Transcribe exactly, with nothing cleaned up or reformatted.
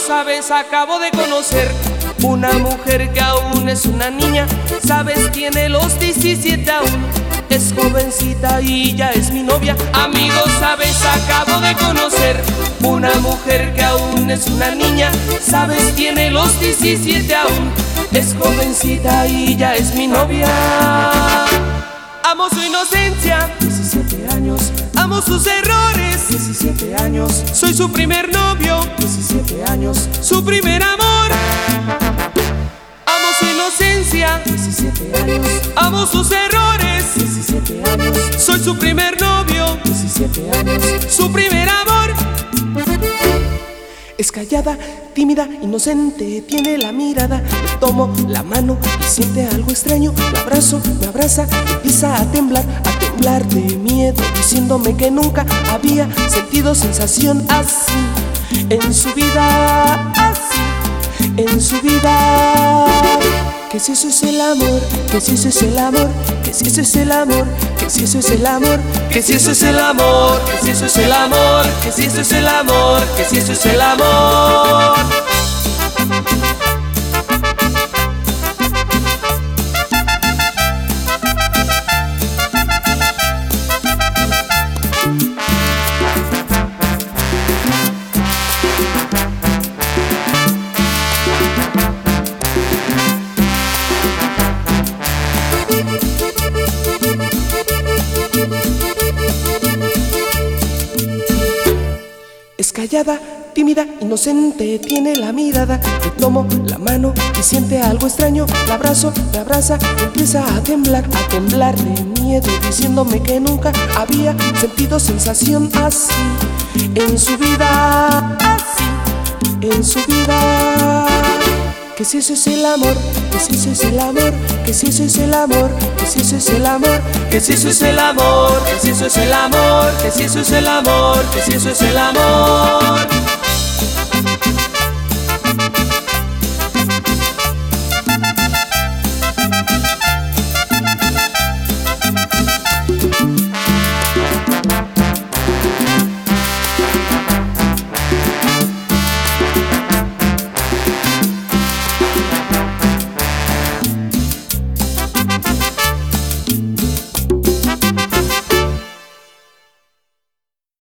sabes, acabo de conocer una mujer que aún es una niña. Sabes, tiene los diecisiete aún, es jovencita y ya es mi novia. Amigos, sabes, acabo de conocer una mujer que aún es una niña. Sabes, tiene los diecisiete aún, es jovencita y ya es mi novia. Amo su inocencia, diecisiete años. Amo sus errores, diecisiete años. Soy su primer novio, diecisiete años. Su primer amor. Amo su inocencia, diecisiete años. Amo sus errores, diecisiete años. Soy su primer novio, diecisiete años. Su primer amor. Es callada, tímida, inocente, tiene la mirada. Le tomo la mano y siente algo extraño. La abrazo, me abraza, empieza a temblar, a temblar de miedo, diciéndome que nunca había sentido sensación así en su vida, así en su vida. Que si eso es el amor, que si eso es el amor, que si eso es el amor, que si eso es el amor, que si eso es el amor, que si eso es el amor, que si eso es el amor, que si eso es el amor. Es callada, tímida, inocente, tiene la mirada. Le tomo la mano y siente algo extraño. La abrazo, me abraza, empieza a temblar, a temblar de miedo, diciéndome que nunca había sentido sensación así en su vida, así en su vida. Que si eso es el amor, que si eso es el amor, que si eso es el amor, que si eso es el amor, que si eso es el amor, que si eso es el amor, que si eso es el amor, que si eso es el amor.